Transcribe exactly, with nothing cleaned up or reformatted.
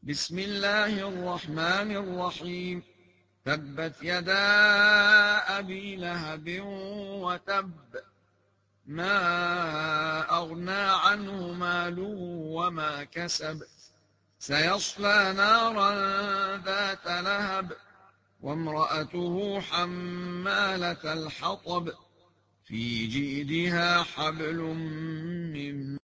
بسم الله الرحمن الرحيم. تبت يدا أبي لهب وتب، ما أغنى عنه ماله وما كسب، سيصلى نارا ذات لهب، وامرأته حمالة الحطب، في جيدها حبل من